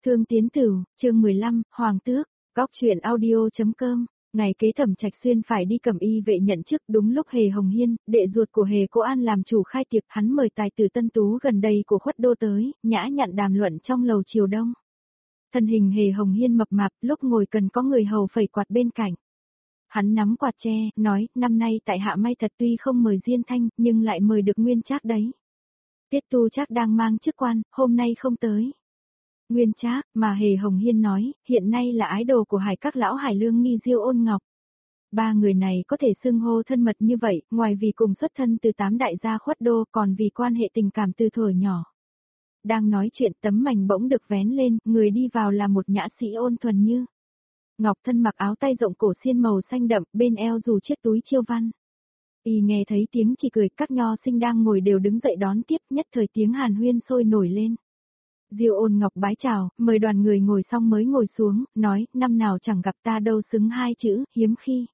Thương Tiến Tửu, chương 15, Hoàng Tước, góc truyện audio.com. Ngày kế Thẩm Trạch Xuyên phải đi Cẩm Y vệ nhận chức, đúng lúc Hề Hồng Hiên, đệ ruột của Hề Cô An làm chủ khai tiệc, hắn mời tài tử tân tú gần đây của Khuất Đô tới, nhã nhặn đàm luận trong lầu chiều đông. Thân hình Hề Hồng Hiên mập mạp, lúc ngồi cần có người hầu phẩy quạt bên cạnh. Hắn nắm quạt tre, nói, năm nay tại hạ may thật, tuy không mời Diên Thanh, nhưng lại mời được Nguyên Trác đấy. Tiết Tu Trác đang mang chức quan, hôm nay không tới. Nguyên Trác, mà Hề Hồng Hiên nói, hiện nay là ái đồ của Hải các lão Hải Lương Nghi, Diêu Ôn Ngọc. Ba người này có thể xưng hô thân mật như vậy, ngoài vì cùng xuất thân từ 8 đại gia Khuất Đô, còn vì quan hệ tình cảm từ thuở nhỏ. Đang nói chuyện, tấm mảnh bỗng được vén lên, người đi vào là một nhã sĩ ôn thuần như ngọc, thân mặc áo tay rộng cổ xiên màu xanh đậm, bên eo dù chiếc túi chiêu văn. Y nghe thấy tiếng chỉ cười, các nho sinh đang ngồi đều đứng dậy đón tiếp, nhất thời tiếng hàn huyên sôi nổi lên. Diêu Ôn Ngọc bái chào, mời đoàn người ngồi xong mới ngồi xuống, nói, năm nào chẳng gặp ta đâu, xứng hai chữ, hiếm khi.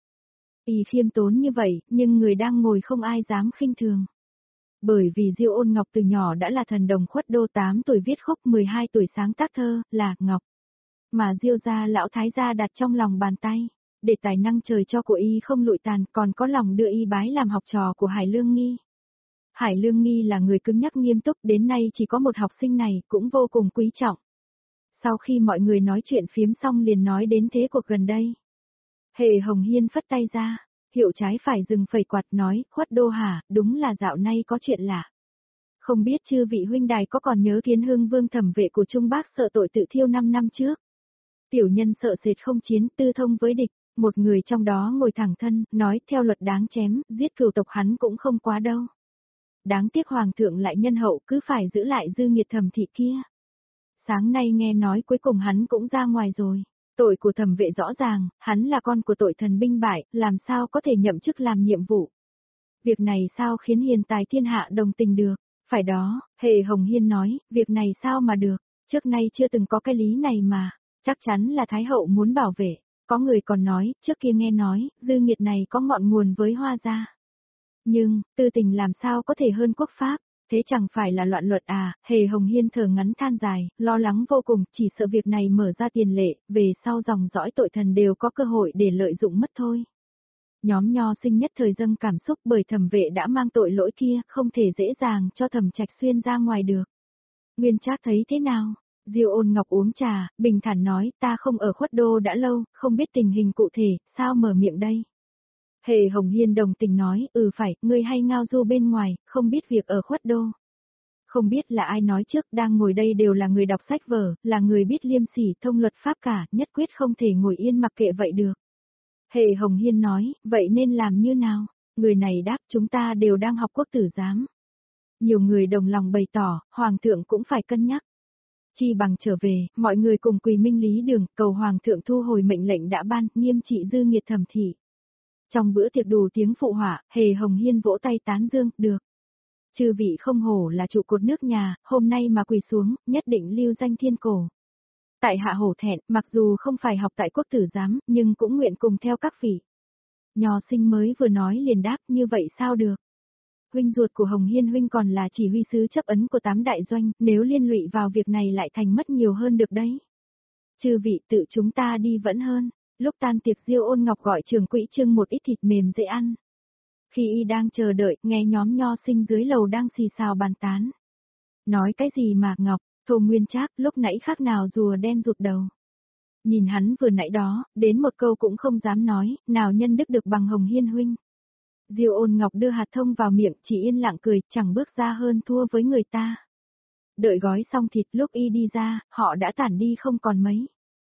Y khiêm tốn như vậy, nhưng người đang ngồi không ai dám khinh thường. Bởi vì Diêu Ôn Ngọc từ nhỏ đã là thần đồng Khuất Đô, 8 tuổi viết khúc, 12 tuổi sáng tác thơ, là Ngọc. Mà Diêu gia lão thái gia đặt trong lòng bàn tay, để tài năng trời cho của y không lụi tàn, còn có lòng đưa y bái làm học trò của Hải Lương Nghi. Hải Lương Nghi là người cứng nhắc nghiêm túc, đến nay chỉ có một học sinh này, cũng vô cùng quý trọng. Sau khi mọi người nói chuyện phiếm xong liền nói đến thế cuộc gần đây. Hề Hồng Hiên phất tay ra, hiệu trái phải dừng phẩy quạt, nói, Khuất Đô hả, đúng là dạo nay có chuyện lạ. Không biết chư vị huynh đài có còn nhớ Kiến Hưng Vương thẩm vệ của Trung Bác sợ tội tự thiêu 5 năm trước. Tiểu nhân sợ sệt không chiến, tư thông với địch, một người trong đó ngồi thẳng thân, nói, theo luật đáng chém, giết cừu tộc hắn cũng không quá đâu. Đáng tiếc Hoàng thượng lại nhân hậu, cứ phải giữ lại dư nghiệt Thẩm thị kia. Sáng nay nghe nói cuối cùng hắn cũng ra ngoài rồi. Tội của thẩm vệ rõ ràng, hắn là con của tội thần binh bại, làm sao có thể nhậm chức làm nhiệm vụ. Việc này sao khiến hiền tài thiên hạ đồng tình được, phải đó, Hề Hồng Hiên nói, việc này sao mà được, trước nay chưa từng có cái lý này mà, chắc chắn là Thái hậu muốn bảo vệ. Có người còn nói, trước kia nghe nói, dư nghiệt này có ngọn nguồn với Hoa gia. Nhưng, tư tình làm sao có thể hơn quốc pháp, thế chẳng phải là loạn luật à, Hề Hồng Hiên thở ngắn than dài, lo lắng vô cùng, chỉ sợ việc này mở ra tiền lệ, về sau dòng dõi tội thần đều có cơ hội để lợi dụng mất thôi. Nhóm nho sinh nhất thời dâng cảm xúc bởi thẩm vệ đã mang tội lỗi kia, không thể dễ dàng cho Thẩm Trạch Xuyên ra ngoài được. Nguyên Trác thấy thế nào? Diêu Ôn Ngọc uống trà, bình thản nói, ta không ở Khuất Đô đã lâu, không biết tình hình cụ thể, sao mở miệng đây? Hề Hồng Hiên đồng tình nói, phải, ngươi hay ngao du bên ngoài, không biết việc ở Khuất Đô. Không biết là ai nói trước, đang ngồi đây đều là người đọc sách vở, là người biết liêm sỉ thông luật pháp cả, nhất quyết không thể ngồi yên mặc kệ vậy được. Hề Hồng Hiên nói, vậy nên làm như nào? Người này đáp, chúng ta đều đang học quốc tử giám. Nhiều người đồng lòng bày tỏ, Hoàng thượng cũng phải cân nhắc. Chi bằng trở về, mọi người cùng quỳ minh lý đường, cầu Hoàng thượng thu hồi mệnh lệnh đã ban, nghiêm trị dư nghiệt Thẩm thị. Trong bữa tiệc đủ tiếng phụ họa, Hề Hồng Hiên vỗ tay tán dương, được. Chư vị không hổ là trụ cột nước nhà, hôm nay mà quỳ xuống, nhất định lưu danh thiên cổ. Tại hạ hổ thẹn, mặc dù không phải học tại quốc tử giám, nhưng cũng nguyện cùng theo các vị. Nho sinh mới vừa nói liền đáp, như vậy sao được. Huynh ruột của Hồng Hiên huynh còn là chỉ huy sứ chấp ấn của 8 đại doanh, nếu liên lụy vào việc này lại thành mất nhiều hơn được đấy. Chư vị tự chúng ta đi vẫn hơn. Lúc tan tiệc Diêu Ôn Ngọc gọi trưởng quỹ trưng một ít thịt mềm dễ ăn. Khi y đang chờ đợi, nghe nhóm nho sinh dưới lầu đang xì xào bàn tán. Nói cái gì mà Ngọc, Thô Nguyên Trác lúc nãy khác nào rùa đen rụt đầu. Nhìn hắn vừa nãy đó, đến một câu cũng không dám nói, nào nhân đức được bằng Hồng Hiên huynh. Diêu Ôn Ngọc đưa hạt thông vào miệng, chỉ yên lặng cười, chẳng bước ra hơn thua với người ta. Đợi gói xong thịt, lúc y đi ra, họ đã tản đi không còn mấy.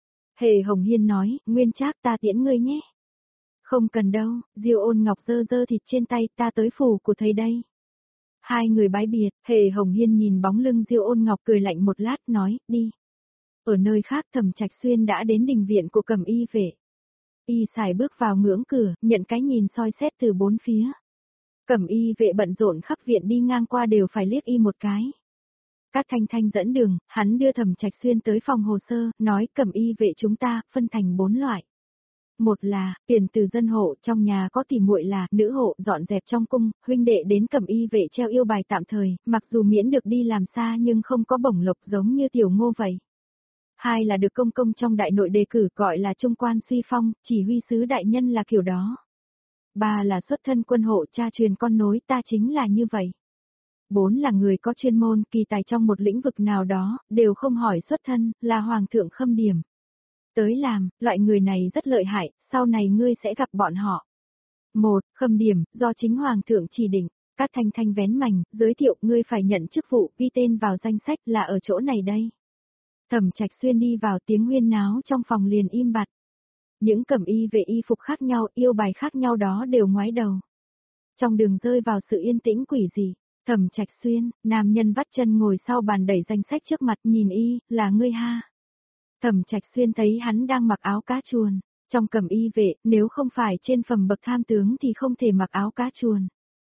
Hề Hồng Hiên nói, Nguyên Trác ta tiễn ngươi nhé. Không cần đâu, Diêu Ôn Ngọc giơ thịt trên tay, ta tới phủ của thầy đây. Hai người bái biệt, Hề Hồng Hiên nhìn bóng lưng Diêu Ôn Ngọc cười lạnh một lát, nói, đi. Ở nơi khác Thẩm Trạch Xuyên đã đến đình viện của Cẩm Y vệ. Y xài bước vào ngưỡng cửa, nhận cái nhìn soi xét từ bốn phía. Cẩm Y vệ bận rộn khắp viện đi ngang qua đều phải liếc y một cái. Cát Thanh Thanh dẫn đường, hắn đưa Thẩm Trạch Xuyên tới phòng hồ sơ, nói Cẩm Y vệ chúng ta phân thành 4 loại. Một là, tiền từ dân hộ, trong nhà có tỷ muội là, nữ hộ, dọn dẹp trong cung, huynh đệ đến Cẩm Y vệ treo yêu bài tạm thời, mặc dù miễn được đi làm xa nhưng không có bổng lộc giống như Tiểu Ngô vậy. Hai là được công công trong đại nội đề cử gọi là trung quan suy phong, chỉ huy sứ đại nhân là kiểu đó. Ba là xuất thân quân hộ cha truyền con nối ta chính là như vậy. Bốn là người có chuyên môn kỳ tài trong một lĩnh vực nào đó, đều không hỏi xuất thân, là hoàng thượng khâm điểm. Tới làm, loại người này rất lợi hại, sau này ngươi sẽ gặp bọn họ. Một, khâm điểm, do chính hoàng thượng chỉ định. Cát Thanh Thanh vén mảnh, giới thiệu ngươi phải nhận chức vụ, ghi tên vào danh sách là ở chỗ này đây. Thẩm Trạch Xuyên đi vào tiếng huyên náo trong phòng liền im bặt. Những cẩm y vệ y phục khác nhau, yêu bài khác nhau đó đều ngoái đầu. Trong đường rơi vào sự yên tĩnh quỷ dị, Thẩm Trạch Xuyên, nam nhân vắt chân ngồi sau bàn đẩy danh sách trước mặt nhìn y, là ngươi ha. Thẩm Trạch Xuyên thấy hắn đang mặc áo cá chuồn, trong cẩm y vệ, nếu không phải trên phẩm bậc tham tướng thì không thể mặc áo cá chuồn.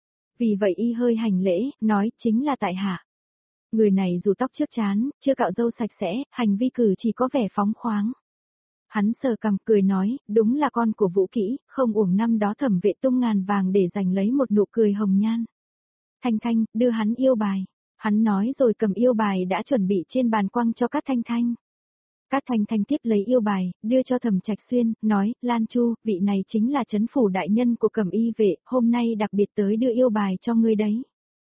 Vì vậy y hơi hành lễ, nói chính là tại hạ. Người này dù tóc trước trán, chưa cạo râu sạch sẽ, hành vi cử chỉ có vẻ phóng khoáng. Hắn sờ cằm cười nói, đúng là con của Vũ Kỹ, không uổng năm đó Thẩm Vệ tung ngàn vàng để giành lấy một nụ cười hồng nhan. Thanh Thanh, đưa hắn yêu bài. Hắn nói rồi cầm yêu bài đã chuẩn bị trên bàn quăng cho Cát Thanh Thanh. Cát Thanh Thanh tiếp lấy yêu bài, đưa cho Thẩm Trạch Xuyên, nói, Lan Chu, vị này chính là trấn phủ đại nhân của cẩm y vệ, hôm nay đặc biệt tới đưa yêu bài cho ngươi đấy.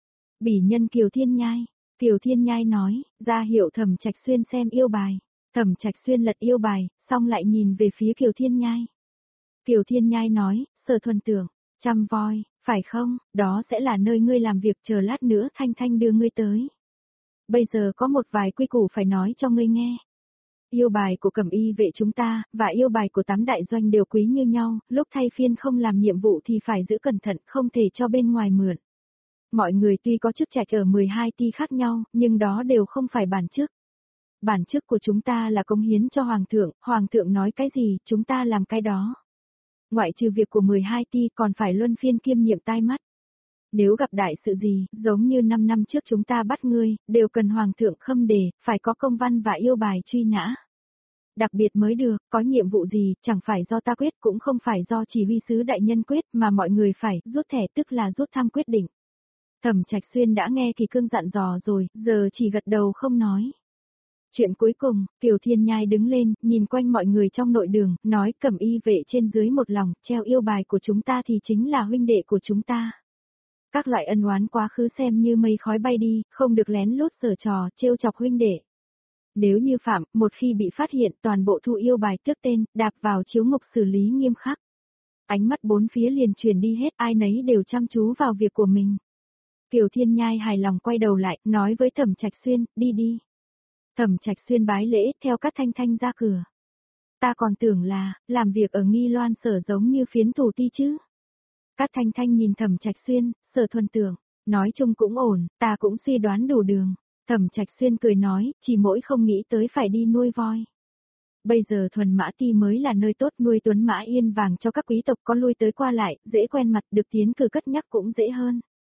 Bỉ nhân Kiều Thiên Nhai. Kiều Thiên Nhai nói, ra hiệu Thẩm Trạch Xuyên xem yêu bài. Thẩm Trạch Xuyên lật yêu bài, xong lại nhìn về phía Kiều Thiên Nhai. Kiều Thiên Nhai nói, Sở Thuần tưởng, Trăm Voi, phải không, đó sẽ là nơi ngươi làm việc, chờ lát nữa Thanh Thanh đưa ngươi tới. Bây giờ có một vài quy củ phải nói cho ngươi nghe. Yêu bài của cẩm y vệ chúng ta, và yêu bài của 8 đại doanh đều quý như nhau, lúc thay phiên không làm nhiệm vụ thì phải giữ cẩn thận, không thể cho bên ngoài mượn. Mọi người tuy có chức trạch ở 12 ty khác nhau, nhưng đó đều không phải bản chức. Bản chức của chúng ta là cống hiến cho Hoàng thượng nói cái gì, chúng ta làm cái đó. Ngoại trừ việc của 12 ty còn phải luân phiên kiêm nhiệm tai mắt. Nếu gặp đại sự gì, giống như 5 năm trước chúng ta bắt ngươi, đều cần Hoàng thượng khâm đề, phải có công văn và yêu bài truy nã. Đặc biệt mới được, có nhiệm vụ gì, chẳng phải do ta quyết cũng không phải do chỉ huy sứ đại nhân quyết mà mọi người phải rút thẻ tức là rút thăm quyết định. Thẩm Trạch Xuyên đã nghe Kỳ Cương dặn dò rồi, giờ chỉ gật đầu không nói. Chuyện cuối cùng, Kiều Thiên Nhai đứng lên, nhìn quanh mọi người trong nội đường, nói cẩm y vệ trên dưới một lòng, treo yêu bài của chúng ta thì chính là huynh đệ của chúng ta. Các loại ân oán quá khứ xem như mây khói bay đi, không được lén lút giở trò, trêu chọc huynh đệ. Nếu như phạm, một khi bị phát hiện toàn bộ thu yêu bài tước tên, đạp vào chiếu ngục xử lý nghiêm khắc. Ánh mắt bốn phía liền chuyển đi hết, ai nấy đều chăm chú vào việc của mình. Kiều Thiên Nhai hài lòng quay đầu lại, nói với Thẩm Trạch Xuyên, đi đi. Thẩm Trạch Xuyên bái lễ, theo Cát Thanh Thanh ra cửa. Ta còn tưởng là, làm việc ở Nghi Loan Sở giống như phiến thủ ti chứ. Cát Thanh Thanh nhìn Thẩm Trạch Xuyên, Sở Thuần tưởng, nói chung cũng ổn, ta cũng suy đoán đủ đường. Thẩm Trạch Xuyên cười nói, chỉ mỗi không nghĩ tới phải đi nuôi voi. Bây giờ Thuần Mã Ti mới là nơi tốt nuôi tuấn mã yên vàng cho các quý tộc có lui tới qua lại, dễ quen mặt, được tiến cử cất nhắc cũng dễ hơn.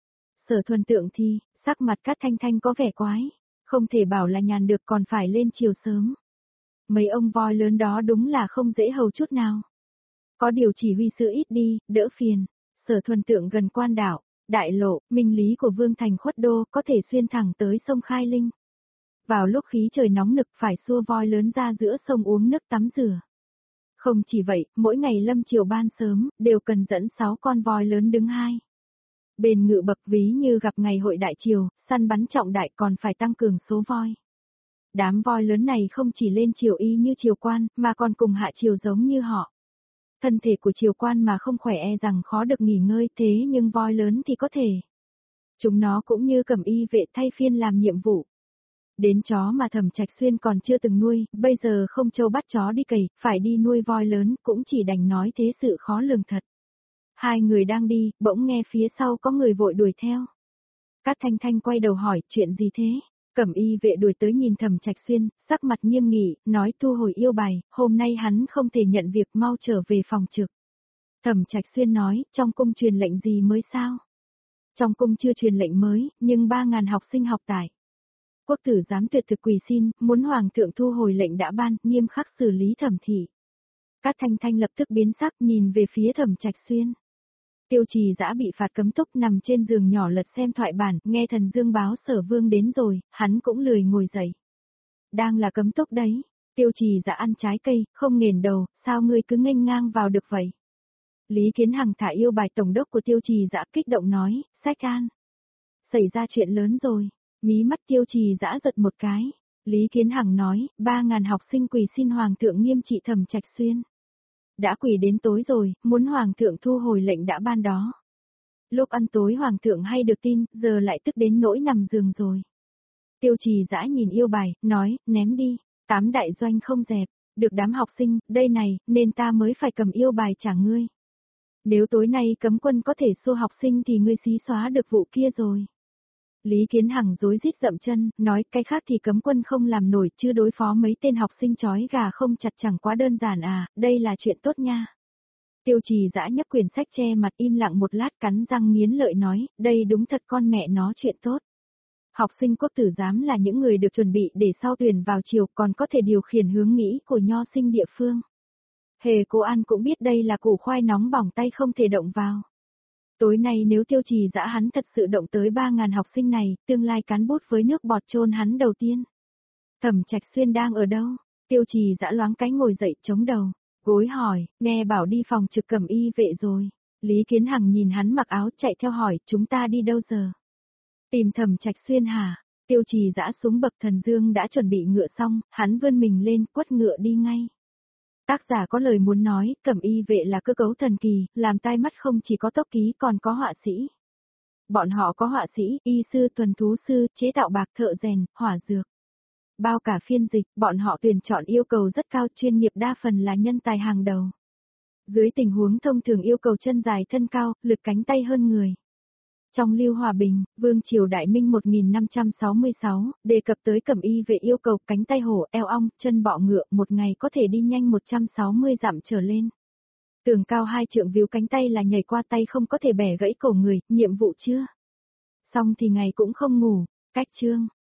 Sở Thuần tượng thì, sắc mặt Cát Thanh Thanh có vẻ quái, không thể bảo là nhàn được còn phải lên chiều sớm. Mấy ông voi lớn đó đúng là không dễ hầu chút nào. Có điều chỉ huy sứ ít đi, đỡ phiền. Sở Thuần tượng gần quan đảo, đại lộ, minh lý của Vương Thành Khuất Đô có thể xuyên thẳng tới sông Khai Linh. Vào lúc khí trời nóng nực phải xua voi lớn ra giữa sông uống nước tắm rửa. Không chỉ vậy, mỗi ngày lâm chiều ban sớm, đều cần dẫn 6 con voi lớn đứng hai. Bên ngự bậc ví như gặp ngày hội đại triều, săn bắn trọng đại còn phải tăng cường số voi. Đám voi lớn này không chỉ lên triều y như triều quan, mà còn cùng hạ triều giống như họ. Thân thể của triều quan mà không khỏe e rằng khó được nghỉ ngơi thế nhưng voi lớn thì có thể. Chúng nó cũng như cẩm y vệ thay phiên làm nhiệm vụ. Đến chó mà Thẩm Trạch Xuyên còn chưa từng nuôi, bây giờ không châu bắt chó đi cày, phải đi nuôi voi lớn cũng chỉ đành nói thế sự khó lường thật. Hai người đang đi, bỗng nghe phía sau có người vội đuổi theo. Cát Thanh Thanh quay đầu hỏi, chuyện gì thế? Cẩm y vệ đuổi tới nhìn Thẩm Trạch Xuyên, sắc mặt nghiêm nghị, nói thu hồi yêu bài, hôm nay hắn không thể nhận việc, mau trở về phòng trực. Thẩm Trạch Xuyên nói, trong cung truyền lệnh gì mới sao? Trong cung chưa truyền lệnh mới, nhưng 3.000 học sinh học tại. Quốc tử giám tuyệt thực quỳ xin, muốn Hoàng thượng thu hồi lệnh đã ban, nghiêm khắc xử lý Thẩm thị. Cát Thanh Thanh lập tức biến sắc nhìn về phía Thẩm Trạch Xuyên. Tiêu Trì Dã bị phạt cấm túc nằm trên giường nhỏ lật xem thoại bản, nghe thần dương báo Sở Vương đến rồi, hắn cũng lười ngồi dậy. Đang là cấm túc đấy, Tiêu Trì Dã ăn trái cây, không nghển đầu, sao ngươi cứ nghênh ngang vào được vậy? Lý Kiến Hằng thả yêu bài tổng đốc của Tiêu Trì Dã kích động nói, sách an. Xảy ra chuyện lớn rồi, mí mắt Tiêu Trì Dã giật một cái. Lý Kiến Hằng nói, 3.000 học sinh quỳ xin Hoàng thượng nghiêm trị Thẩm Trạch Xuyên. Đã quỳ đến tối rồi, muốn Hoàng thượng thu hồi lệnh đã ban đó. Lúc ăn tối Hoàng thượng hay được tin, giờ lại tức đến nỗi nằm giường rồi. Tiêu Trì Dã nhìn yêu bài, nói, ném đi, 8 đại doanh không dẹp, được đám học sinh, đây này, nên ta mới phải cầm yêu bài trả ngươi. Nếu tối nay cấm quân có thể xô học sinh thì ngươi xí xóa được vụ kia rồi. Lý Kiến Hằng rối rít dậm chân, nói cái khác thì cấm quân không làm nổi chứ đối phó mấy tên học sinh chói gà không chặt chẳng quá đơn giản à, đây là chuyện tốt nha. Tiêu Trì Dã nhấc quyển sách che mặt im lặng một lát cắn răng nghiến lợi nói, đây đúng thật con mẹ nó chuyện tốt. Học sinh quốc tử giám là những người được chuẩn bị để sau tuyển vào triều còn có thể điều khiển hướng nghĩ của nho sinh địa phương. Hề Cô An cũng biết đây là củ khoai nóng bỏng tay không thể động vào. Tối nay nếu Tiêu Trì Dã hắn thật sự động tới 3.000 học sinh này, tương lai cán bút với nước bọt chôn hắn đầu tiên. Thẩm Trạch Xuyên đang ở đâu? Tiêu Trì Dã loáng cái ngồi dậy chống đầu, gối hỏi, nghe bảo đi phòng trực cẩm y vệ rồi. Lý Kiến Hằng nhìn hắn mặc áo chạy theo hỏi, chúng ta đi đâu giờ? Tìm Thẩm Trạch Xuyên hả? Tiêu Trì Dã xuống bậc thần dương đã chuẩn bị ngựa xong, hắn vươn mình lên quất ngựa đi ngay. Tác giả có lời muốn nói, cẩm y vệ là cơ cấu thần kỳ, làm tai mắt không chỉ có tốc ký còn có họa sĩ. Bọn họ có họa sĩ, y sư, tuần thú sư, chế tạo bạc, thợ rèn, hỏa dược. Bao cả phiên dịch, bọn họ tuyển chọn yêu cầu rất cao, chuyên nghiệp đa phần là nhân tài hàng đầu. Dưới tình huống thông thường yêu cầu chân dài thân cao, lực cánh tay hơn người. Trong Lưu Hòa Bình, Vương Triều Đại Minh 1566, đề cập tới cẩm y vệ yêu cầu cánh tay hổ, eo ong, chân bọ ngựa, một ngày có thể đi nhanh 160 dặm trở lên. Tường cao 2 trượng víu cánh tay là nhảy qua tay không có thể bẻ gãy cổ người, nhiệm vụ chưa? Xong thì ngày cũng không ngủ, cách chương.